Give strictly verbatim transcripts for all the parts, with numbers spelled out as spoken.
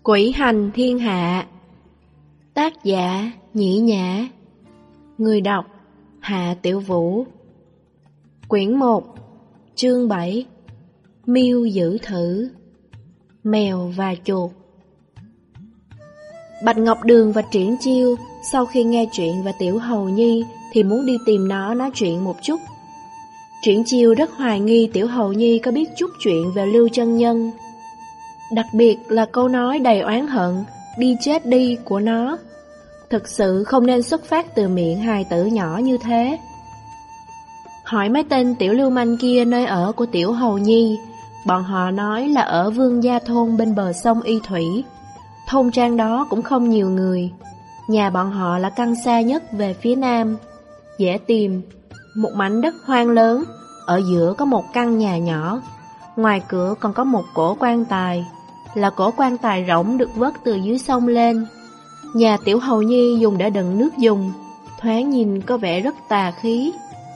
Quỷ hành thiên hạ. Tác giả Nhĩ Nhã. Người đọc Hạ Tiểu Vũ. Quyển một, chương bảy. Miêu giữ thử. Mèo và chuột. Bạch Ngọc Đường và Triển Chiêu sau khi nghe chuyện về Tiểu Hầu Nhi thì muốn đi tìm nó nói chuyện một chút. Triển Chiêu rất hoài nghi Tiểu Hầu Nhi có biết chút chuyện về Lưu Chân Nhân, đặc biệt là câu nói đầy oán hận đi chết đi của nó. Thực sự không nên xuất phát từ miệng hài tử nhỏ như thế. Hỏi mấy tên tiểu lưu manh kia nơi ở của Tiểu Hầu Nhi, bọn họ nói là ở Vương Gia Thôn bên bờ sông Y Thủy. Thôn trang đó cũng không nhiều người, nhà bọn họ là căn xa nhất về phía nam, dễ tìm. Một mảnh đất hoang lớn, ở giữa có một căn nhà nhỏ, ngoài cửa còn có một cổ quan tài, là cổ quan tài rỗng được vớt từ dưới sông lên. Nhà Tiểu Hầu Nhi dùng để đựng nước dùng, thoáng nhìn có vẻ rất tà khí.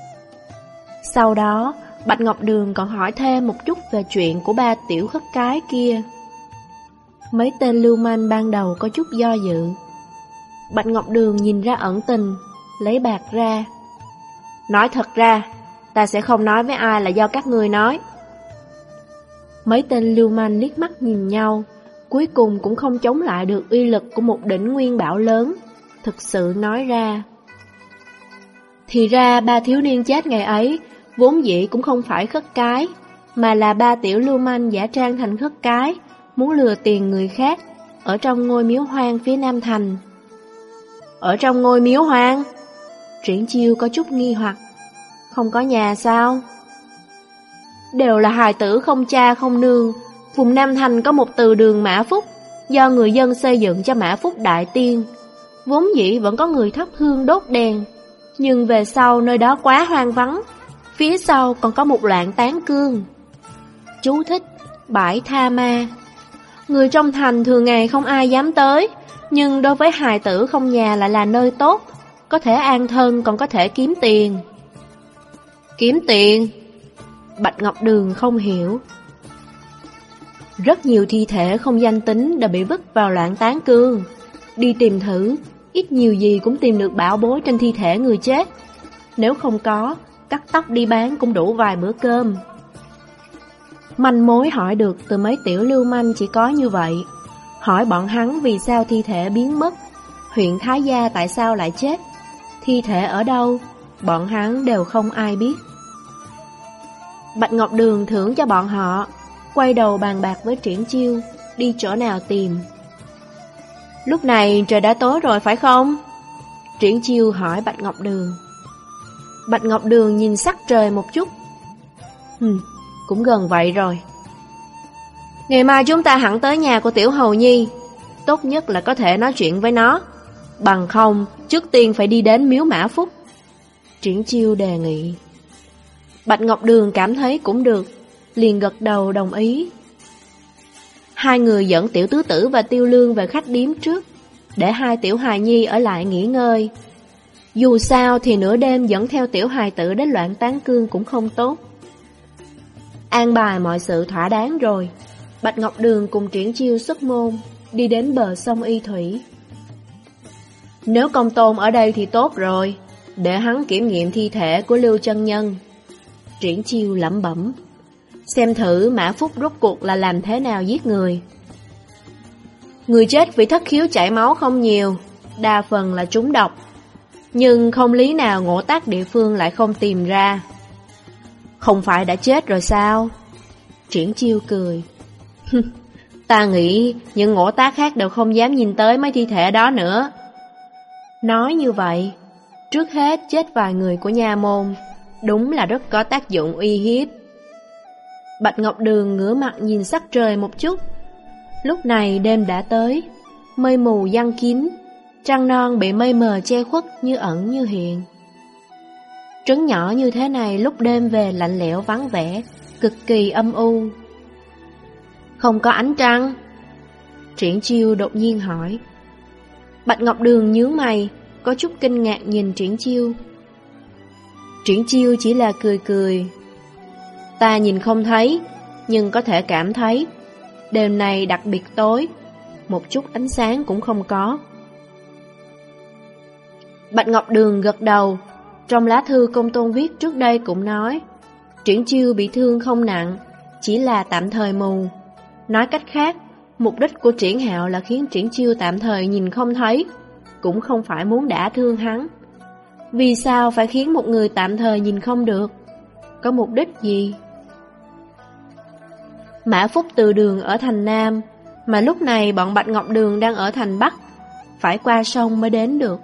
Sau đó, Bạch Ngọc Đường còn hỏi thêm một chút về chuyện của ba tiểu khất cái kia. Mấy tên lưu manh ban đầu có chút do dự. Bạch Ngọc Đường nhìn ra ẩn tình, lấy bạc ra. Nói thật ra, ta sẽ không nói với ai là do các ngươi nói. Mấy tên lưu manh liếc mắt nhìn nhau, cuối cùng cũng không chống lại được uy lực của một đỉnh nguyên bảo lớn, thực sự nói ra. Thì ra ba thiếu niên chết ngày ấy vốn dĩ cũng không phải khất cái, mà là ba tiểu lưu manh giả trang thành khất cái, muốn lừa tiền người khác, ở trong ngôi miếu hoang phía nam thành. Ở trong ngôi miếu hoang? Triển Chiêu có chút nghi hoặc. Không có nhà sao? Đều là hài tử không cha không nương. Vùng Nam Thành có một từ đường Mã Phúc, do người dân xây dựng cho Mã Phúc Đại Tiên. Vốn dĩ vẫn có người thắp hương đốt đèn, nhưng về sau nơi đó quá hoang vắng, phía sau còn có một loạn tán cương. Chú thích: bãi tha ma. Người trong thành thường ngày không ai dám tới, nhưng đối với hài tử không nhà lại là nơi tốt, có thể an thân còn có thể kiếm tiền. Kiếm tiền? Bạch Ngọc Đường không hiểu. Rất nhiều thi thể không danh tính đã bị vứt vào loạn tán cương. Đi tìm thử, ít nhiều gì cũng tìm được bảo bối trên thi thể người chết. Nếu không có, cắt tóc đi bán cũng đủ vài bữa cơm. Manh mối hỏi được từ mấy tiểu lưu manh chỉ có như vậy. Hỏi bọn hắn vì sao thi thể biến mất, huyện Thái Gia tại sao lại chết, thi thể ở đâu, bọn hắn đều không ai biết. Bạch Ngọc Đường thưởng cho bọn họ, quay đầu bàn bạc với Triển Chiêu, đi chỗ nào tìm. Lúc này trời đã tối rồi phải không? Triển Chiêu hỏi Bạch Ngọc Đường. Bạch Ngọc Đường nhìn sắc trời một chút. Hừm, cũng gần vậy rồi. Ngày mai chúng ta hẳn tới nhà của Tiểu Hầu Nhi, tốt nhất là có thể nói chuyện với nó, bằng không trước tiên phải đi đến miếu Mã Phúc. Triển Chiêu đề nghị. Bạch Ngọc Đường cảm thấy cũng được, liền gật đầu đồng ý. Hai người dẫn Tiểu Tứ Tử và Tiêu Lương về khách điếm trước, để hai tiểu hài nhi ở lại nghỉ ngơi. Dù sao thì nửa đêm dẫn theo tiểu hài tử đến loạn tán cương cũng không tốt. An bài mọi sự thỏa đáng rồi, Bạch Ngọc Đường cùng Triển Chiêu xuất môn, đi đến bờ sông Y Thủy. Nếu Công Tôn ở đây thì tốt rồi, để hắn kiểm nghiệm thi thể của Lưu Chân Nhân. Triển Chiêu lẩm bẩm, xem thử Mã Phúc rốt cuộc là làm thế nào giết người. Người chết vì thất khiếu chảy máu không nhiều, đa phần là trúng độc, nhưng không lý nào ngộ tác địa phương lại không tìm ra. Không phải đã chết rồi sao? Triển Chiêu cười. Ta nghĩ những ngộ tác khác đều không dám nhìn tới mấy thi thể đó nữa. Nói như vậy, trước hết chết vài người của nha môn, đúng là rất có tác dụng uy hiếp. Bạch Ngọc Đường ngửa mặt nhìn sắc trời một chút. Lúc này đêm đã tới, mây mù giăng kín, trăng non bị mây mờ che khuất như ẩn như hiện. Trấn nhỏ như thế này lúc đêm về lạnh lẽo vắng vẻ, cực kỳ âm u. Không có ánh trăng? Triển Chiêu đột nhiên hỏi. Bạch Ngọc Đường nhướng mày, có chút kinh ngạc nhìn Triển Chiêu. Triển Chiêu chỉ là cười cười. Ta nhìn không thấy, nhưng có thể cảm thấy đêm nay đặc biệt tối, một chút ánh sáng cũng không có. Bạch Ngọc Đường gật đầu. Trong lá thư Công Tôn viết trước đây cũng nói, Triển Chiêu bị thương không nặng, chỉ là tạm thời mù. Nói cách khác, mục đích của Triển Hạo là khiến Triển Chiêu tạm thời nhìn không thấy, cũng không phải muốn đả thương hắn. Vì sao phải khiến một người tạm thời nhìn không được? Có mục đích gì? Mã Phúc từ đường ở thành Nam, mà lúc này bọn Bạch Ngọc Đường đang ở thành Bắc, phải qua sông mới đến được.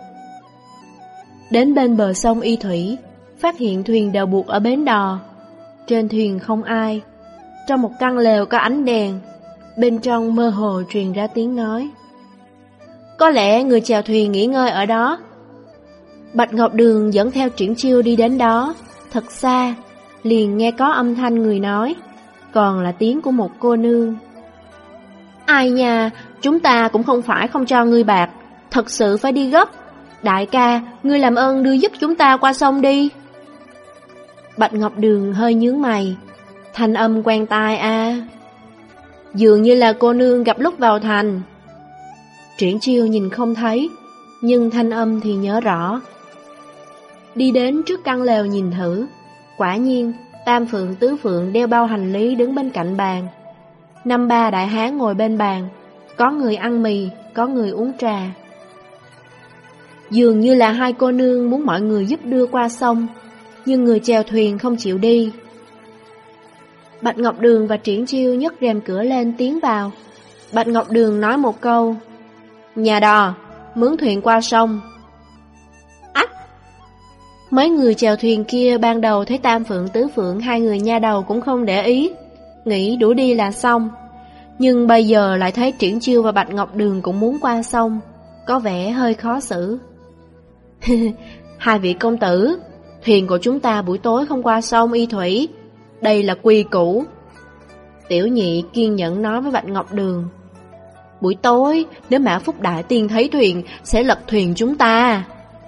Đến bên bờ sông Y Thủy, phát hiện thuyền đều buộc ở bến đò. Trên thuyền không ai. Trong một căn lều có ánh đèn, bên trong mơ hồ truyền ra tiếng nói. Có lẽ người chèo thuyền nghỉ ngơi ở đó. Bạch Ngọc Đường dẫn theo Triển Chiêu đi đến đó. Thật xa, liền nghe có âm thanh người nói, còn là tiếng của một cô nương. Ai nha, chúng ta cũng không phải không cho ngươi bạc, thật sự phải đi gấp. Đại ca, ngươi làm ơn đưa giúp chúng ta qua sông đi. Bạch Ngọc Đường hơi nhướng mày. Thanh âm quen tai a. Dường như là cô nương gặp lúc vào thành. Triển Chiêu nhìn không thấy, nhưng thanh âm thì nhớ rõ. Đi đến trước căn lều nhìn thử. Quả nhiên, Tam Phượng Tứ Phượng đeo bao hành lý đứng bên cạnh bàn. Năm ba đại hán ngồi bên bàn, có người ăn mì, có người uống trà. Dường như là hai cô nương muốn mọi người giúp đưa qua sông, nhưng người chèo thuyền không chịu đi. Bạch Ngọc Đường và Triển Chiêu nhấc rèm cửa lên tiến vào. Bạch Ngọc Đường nói một câu, nhà đò, mướn thuyền qua sông. Ách! Mấy người chèo thuyền kia ban đầu thấy Tam Phượng Tứ Phượng hai người nha đầu cũng không để ý, nghĩ đuổi đi là xong. Nhưng bây giờ lại thấy Triển Chiêu và Bạch Ngọc Đường cũng muốn qua sông, có vẻ hơi khó xử. Hai vị công tử, thuyền của chúng ta buổi tối không qua sông Y Thủy, đây là quy củ. Tiểu nhị kiên nhẫn nói với Bạch Ngọc Đường. Buổi tối, nếu Mã Phúc Đại Tiên thấy thuyền, sẽ lật thuyền chúng ta.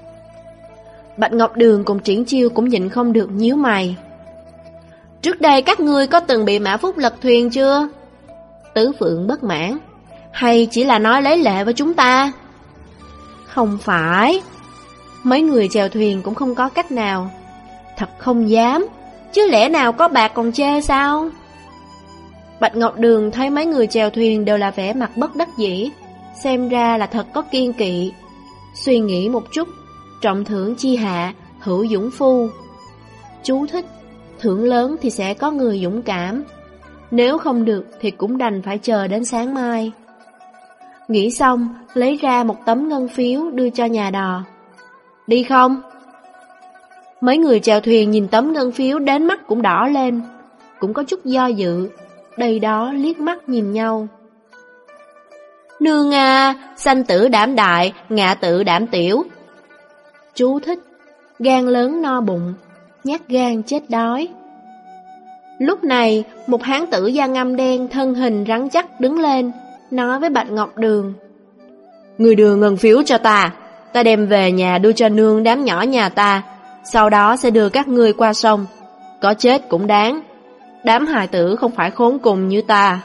Bạch Ngọc Đường cùng Triển Chiêu cũng nhịn không được nhíu mày. Trước đây các ngươi có từng bị Mã Phúc lật thuyền chưa? Tứ Phượng bất mãn. Hay chỉ là nói lấy lệ với chúng ta? Không phải. Mấy người chèo thuyền cũng không có cách nào. Thật không dám, chứ lẽ nào có bạc còn chê sao? Bạch Ngọc Đường thấy mấy người chèo thuyền đều là vẻ mặt bất đắc dĩ, xem ra là thật có kiên kỵ. Suy nghĩ một chút, trọng thưởng chi hạ, hữu dũng phu. Chú thích, thưởng lớn thì sẽ có người dũng cảm, nếu không được thì cũng đành phải chờ đến sáng mai. Nghĩ xong, lấy ra một tấm ngân phiếu đưa cho nhà đò. Đi không? Mấy người chèo thuyền nhìn tấm ngân phiếu đến mắt cũng đỏ lên, cũng có chút do dự, đây đó liếc mắt nhìn nhau. Nương à, sanh tử đảm đại, ngạ tử đảm tiểu. Chú thích, gan lớn no bụng, nhát gan chết đói. Lúc này, một hán tử da ngăm đen thân hình rắn chắc đứng lên, nói với Bạch Ngọc Đường. Người đưa ngân phiếu cho ta, ta đem về nhà đưa cho nương đám nhỏ nhà ta, sau đó sẽ đưa các ngươi qua sông. Có chết cũng đáng, đám hài tử không phải khốn cùng như ta.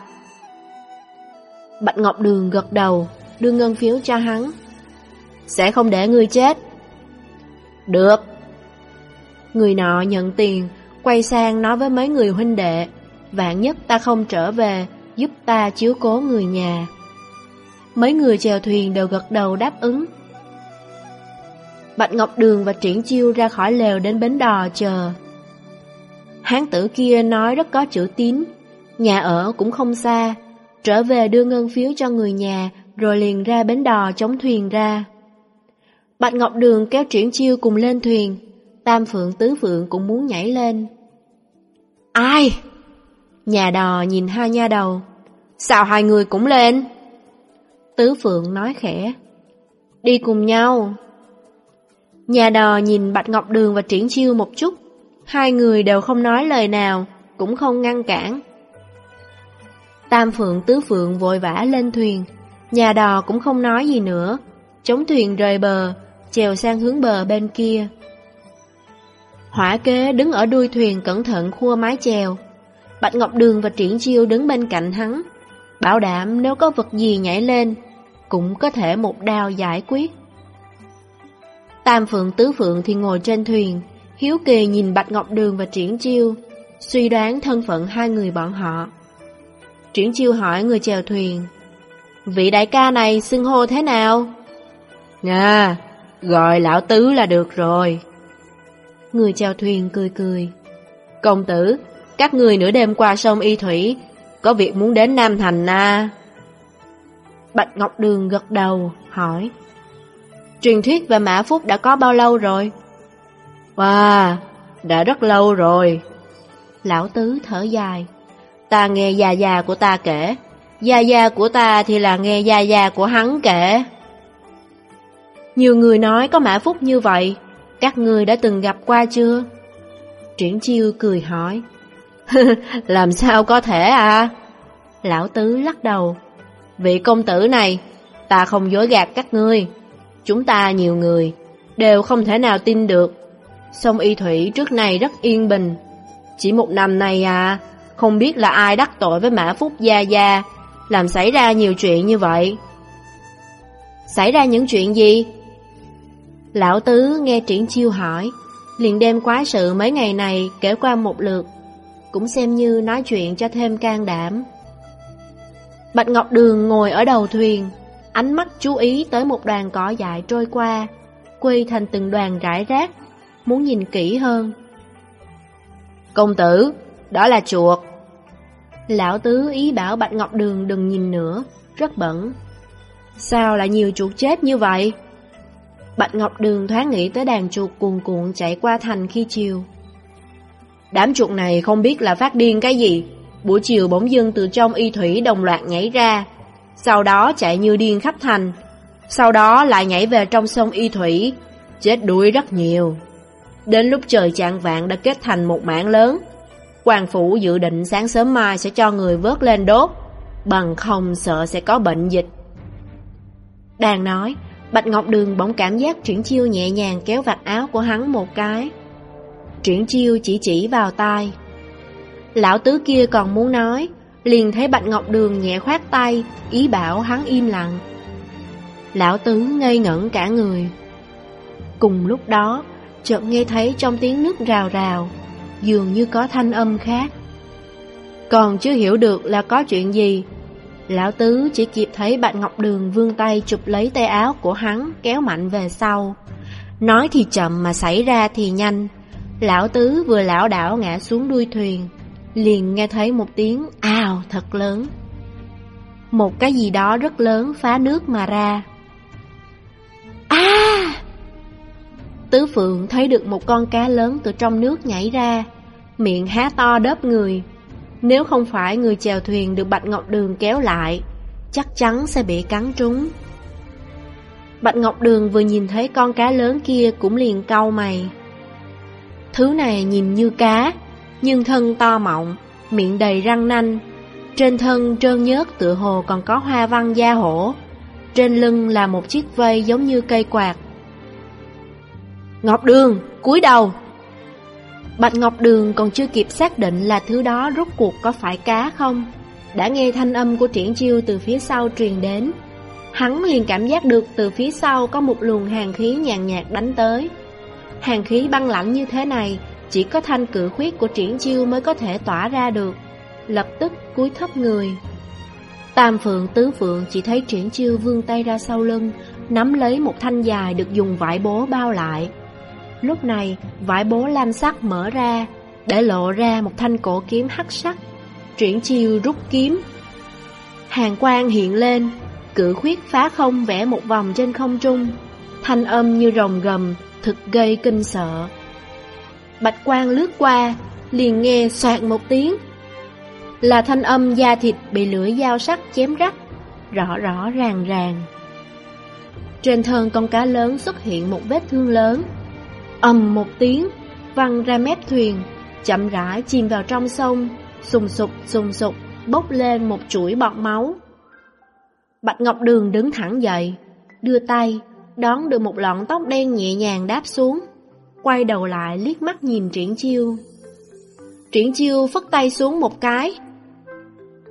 Bạch Ngọc Đường gật đầu, đưa ngân phiếu cho hắn. Sẽ không để ngươi chết. Được. Người nọ nhận tiền, quay sang nói với mấy người huynh đệ, vạn nhất ta không trở về, giúp ta chiếu cố người nhà. Mấy người chèo thuyền đều gật đầu đáp ứng. Bạch Ngọc Đường và Triển Chiêu ra khỏi lều đến bến đò chờ. Hán tử kia nói rất có chữ tín, nhà ở cũng không xa, trở về đưa ngân phiếu cho người nhà, rồi liền ra bến đò chống thuyền ra. Bạch Ngọc Đường kéo Triển Chiêu cùng lên thuyền, Tam Phượng Tứ Phượng cũng muốn nhảy lên. Ai? Nhà đò nhìn hai nha đầu. Sao hai người cũng lên? Tứ Phượng nói khẽ. Đi cùng nhau. Nhà đò nhìn Bạch Ngọc Đường và Triển Chiêu một chút, hai người đều không nói lời nào, cũng không ngăn cản. Tam Phượng Tứ Phượng vội vã lên thuyền, nhà đò cũng không nói gì nữa, chống thuyền rời bờ, chèo sang hướng bờ bên kia. Hỏa kế đứng ở đuôi thuyền cẩn thận khua mái chèo. Bạch Ngọc Đường và Triển Chiêu đứng bên cạnh hắn. bảo đảm nếu có vật gì nhảy lên, cũng có thể một đao giải quyết. Tam Phượng Tứ Phượng thì ngồi trên thuyền, hiếu kỳ nhìn Bạch Ngọc Đường và Triển Chiêu, suy đoán thân phận hai người bọn họ. Triển Chiêu hỏi người chèo thuyền, vị đại ca này xưng hô thế nào? À, gọi lão tứ là được rồi. Người chèo thuyền cười cười, công tử, các người nửa đêm qua sông Y Thủy, có việc muốn đến Nam Thành à? Bạch Ngọc Đường gật đầu, hỏi, truyền thuyết về Mã Phúc đã có bao lâu rồi? Wow, đã rất lâu rồi. Lão tứ thở dài, ta nghe già già của ta kể, già già của ta thì là nghe già già của hắn kể. Nhiều người nói có Mã Phúc như vậy, các người đã từng gặp qua chưa? Triển Chiêu cười hỏi, làm sao có thể à? Lão tứ lắc đầu, vị công tử này, ta không dối gạt các ngươi, chúng ta nhiều người, đều không thể nào tin được. Sông Y Thủy trước này rất yên bình, chỉ một năm nay à, không biết là ai đắc tội với Mã Phúc gia gia, làm xảy ra nhiều chuyện như vậy. Xảy ra những chuyện gì? Lão tứ nghe Triển Chiêu hỏi, liền đem quái sự mấy ngày này kể qua một lượt, cũng xem như nói chuyện cho thêm can đảm. Bạch Ngọc Đường ngồi ở đầu thuyền, ánh mắt chú ý tới một đoàn cỏ dại trôi qua, quây thành từng đoàn rải rác, muốn nhìn kỹ hơn. Công tử, đó là chuột. Lão tứ ý bảo Bạch Ngọc Đường đừng nhìn nữa, rất bẩn. Sao lại nhiều chuột chết như vậy? Bạch Ngọc Đường thoáng nghĩ tới đàn chuột cuồn cuộn chạy qua thành khi chiều. Đám chuột này không biết là phát điên cái gì, buổi chiều bỗng dưng từ trong Y Thủy đồng loạt nhảy ra, sau đó chạy như điên khắp thành, sau đó lại nhảy về trong sông Y Thủy, chết đuối rất nhiều. Đến lúc trời chạng vạng đã kết thành một mảng lớn. Quan phủ dự định sáng sớm mai sẽ cho người vớt lên đốt, bằng không sợ sẽ có bệnh dịch. Đang nói, Bạch Ngọc Đường bỗng cảm giác Triển Chiêu nhẹ nhàng kéo vạt áo của hắn một cái. Triển Chiêu chỉ chỉ vào tai. Lão tứ kia còn muốn nói, liền thấy Bạch Ngọc Đường nhẹ khoát tay, ý bảo hắn im lặng. Lão tứ ngây ngẩn cả người. Cùng lúc đó, chợt nghe thấy trong tiếng nước rào rào, dường như có thanh âm khác. Còn chưa hiểu được là có chuyện gì, lão tứ chỉ kịp thấy Bạch Ngọc Đường vươn tay chụp lấy tay áo của hắn, kéo mạnh về sau. Nói thì chậm mà xảy ra thì nhanh. Lão tứ vừa lảo đảo ngã xuống đuôi thuyền, liền nghe thấy một tiếng ào thật lớn. Một cái gì đó rất lớn phá nước mà ra. À! Tứ Phượng thấy được một con cá lớn từ trong nước nhảy ra, miệng há to đớp người. Nếu không phải người chèo thuyền được Bạch Ngọc Đường kéo lại, chắc chắn sẽ bị cắn trúng. Bạch Ngọc Đường vừa nhìn thấy con cá lớn kia cũng liền cau mày. Thứ này nhìn như cá, nhưng thân to mọng, miệng đầy răng nanh, trên thân trơn nhớt tựa hồ còn có hoa văn da hổ, trên lưng là một chiếc vây giống như cây quạt. Ngọc Đường, cúi đầu! Bạch Ngọc Đường còn chưa kịp xác định là thứ đó rốt cuộc có phải cá không, đã nghe thanh âm của Triển Chiêu từ phía sau truyền đến. Hắn liền cảm giác được từ phía sau có một luồng hàn khí nhàn nhạt đánh tới. Hàn khí băng lạnh như thế này, chỉ có thanh cự khuyết của Triển Chiêu mới có thể tỏa ra được. Lập tức cúi thấp người. Tam Phượng Tứ Phượng chỉ thấy Triển Chiêu vươn tay ra sau lưng, nắm lấy một thanh dài được dùng vải bố bao lại. Lúc này, vải bố lam sắc mở ra, để lộ ra một thanh cổ kiếm hắc sắc. Triển Chiêu rút kiếm. Hàn quang hiện lên, cự khuyết phá không vẽ một vòng trên không trung. Thanh âm như rồng gầm, thực gây kinh sợ. Bạch quang lướt qua, liền nghe xoạt một tiếng. Là thanh âm da thịt bị lưỡi dao sắc chém rách, rõ rõ ràng ràng. Trên thân con cá lớn xuất hiện một vết thương lớn. Ầm một tiếng, văng ra mép thuyền, chậm rãi chìm vào trong sông, sùng sục sùng sục, bốc lên một chuỗi bọt máu. Bạch Ngọc Đường đứng thẳng dậy, đưa tay, đón được một lọn tóc đen nhẹ nhàng đáp xuống, quay đầu lại liếc mắt nhìn Triển Chiêu. Triển Chiêu phất tay xuống một cái.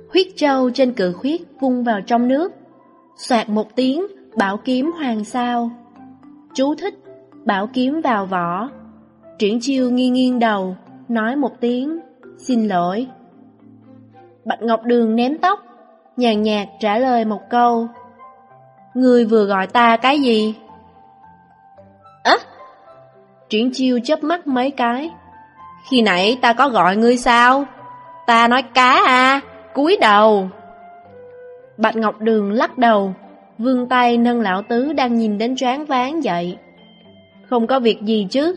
Huyết châu trên cự khuyết vung vào trong nước. Xoạt một tiếng, bảo kiếm hoàng sao. Chú thích: bảo kiếm vào vỏ. Triển Chiêu nghiêng nghiêng đầu, nói một tiếng xin lỗi. Bạch Ngọc Đường ném tóc, nhàn nhạt trả lời một câu: Ngươi vừa gọi ta cái gì? Á! Triển Chiêu chớp mắt mấy cái. Khi nãy ta có gọi ngươi sao? Ta nói cá à, cúi đầu. Bạch Ngọc Đường lắc đầu, vươn tay nâng lão tứ đang nhìn đến choáng váng dậy. Không có việc gì chứ?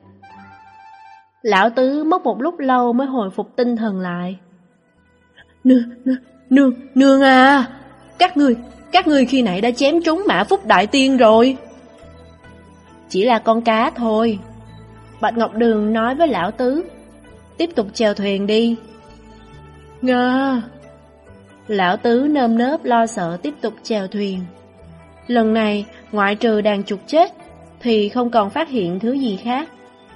Lão tứ mất một lúc lâu mới hồi phục tinh thần lại. Nương, nương, nương, nương à! Các người, các người khi nãy đã chém trúng Mã Phúc Đại Tiên rồi. Chỉ là con cá thôi. Bạch Ngọc Đường nói với lão tứ. Tiếp tục chèo thuyền đi. Nga! Lão tứ nơm nớp lo sợ tiếp tục chèo thuyền. Lần này, ngoại trừ đàn chuột chết, thì không còn phát hiện thứ gì khác.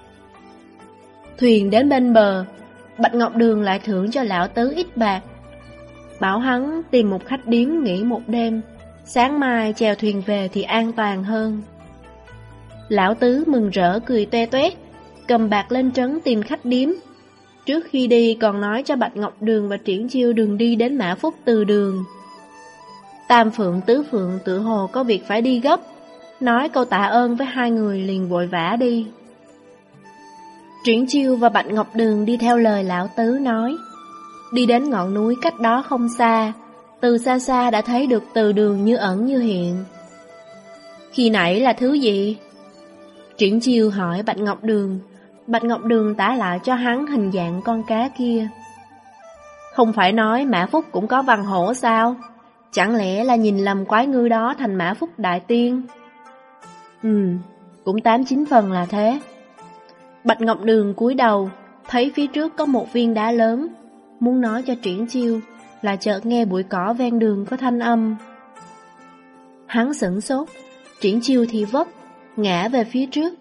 Thuyền đến bên bờ, Bạch Ngọc Đường lại thưởng cho lão tứ ít bạc, bảo hắn tìm một khách điếm nghỉ một đêm, sáng mai chèo thuyền về thì an toàn hơn. Lão tứ mừng rỡ cười toe toét, cầm bạc lên trấn tìm khách điếm. Trước khi đi còn nói cho Bạch Ngọc Đường và Triển Chiêu đừng đi đến Mã Phúc từ đường. Tam Phượng Tứ Phượng tự hồ có việc phải đi gấp, nói câu tạ ơn với hai người liền vội vã đi. Triển Chiêu và Bạch Ngọc Đường đi theo lời lão tứ nói. Đi đến ngọn núi cách đó không xa, từ xa xa đã thấy được từ đường như ẩn như hiện. Khi nãy là thứ gì? Triển Chiêu hỏi Bạch Ngọc Đường. Bạch Ngọc Đường tả lại cho hắn hình dạng con cá kia. Không phải nói Mã Phúc cũng có văn hổ sao? Chẳng lẽ là nhìn lầm quái ngư đó thành Mã Phúc Đại Tiên? Ừ, cũng tám chín phần là thế. Bạch Ngọc Đường cúi đầu, thấy phía trước có một viên đá lớn, muốn nói cho Triển Chiêu, là chợt nghe bụi cỏ ven đường có thanh âm. Hắn sửng sốt, Triển Chiêu thì vấp, ngã về phía trước.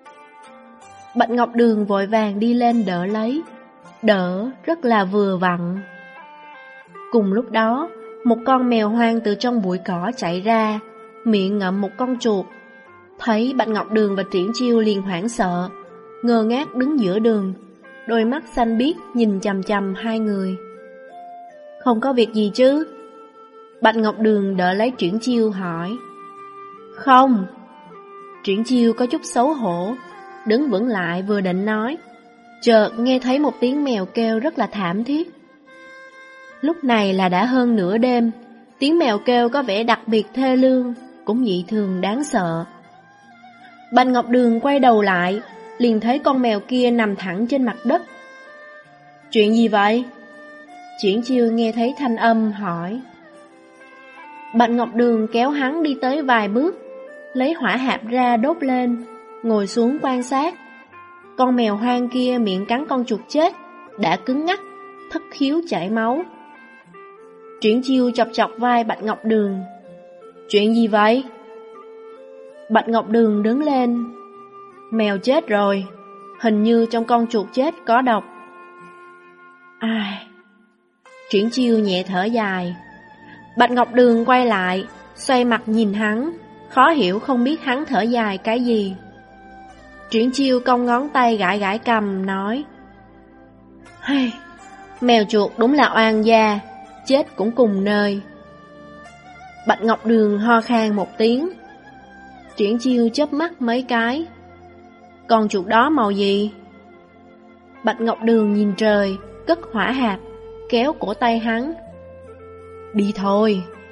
Bạch Ngọc Đường vội vàng đi lên đỡ lấy, đỡ rất là vừa vặn. Cùng lúc đó, một con mèo hoang từ trong bụi cỏ chạy ra, miệng ngậm một con chuột. Thấy Bạch Ngọc Đường và Triển Chiêu liền hoảng sợ, ngơ ngác đứng giữa đường, đôi mắt xanh biếc nhìn chằm chằm hai người. Không có việc gì chứ? Bạch Ngọc Đường đỡ lấy Triển Chiêu hỏi. Không. Triển Chiêu có chút xấu hổ, đứng vững lại vừa định nói, chợt nghe thấy một tiếng mèo kêu rất là thảm thiết. Lúc này là đã hơn nửa đêm, tiếng mèo kêu có vẻ đặc biệt thê lương, cũng dị thường đáng sợ. Bạch Ngọc Đường quay đầu lại, liền thấy con mèo kia nằm thẳng trên mặt đất. Chuyện gì vậy? Triển Chiêu nghe thấy thanh âm hỏi. Bạch Ngọc Đường kéo hắn đi tới vài bước, lấy hỏa hạp ra đốt lên, ngồi xuống quan sát. Con mèo hoang kia miệng cắn con chuột chết, đã cứng ngắc, thất khiếu chảy máu. Triển Chiêu chọc chọc vai Bạch Ngọc Đường. Chuyện gì vậy? Bạch Ngọc Đường đứng lên. Mèo chết rồi, hình như trong con chuột chết có độc. Ai? Triển Chiêu nhẹ thở dài. Bạch Ngọc Đường quay lại, xoay mặt nhìn hắn, khó hiểu không biết hắn thở dài cái gì. Triển Chiêu cong ngón tay gãi gãi cầm nói. Hey, mèo chuột đúng là oan gia, chết cũng cùng nơi. Bạch Ngọc Đường ho khan một tiếng. Triển Chiêu chớp mắt mấy cái. Con chuột đó màu gì? Bạch Ngọc Đường nhìn trời, cất hỏa hạt, kéo cổ tay hắn. Đi thôi.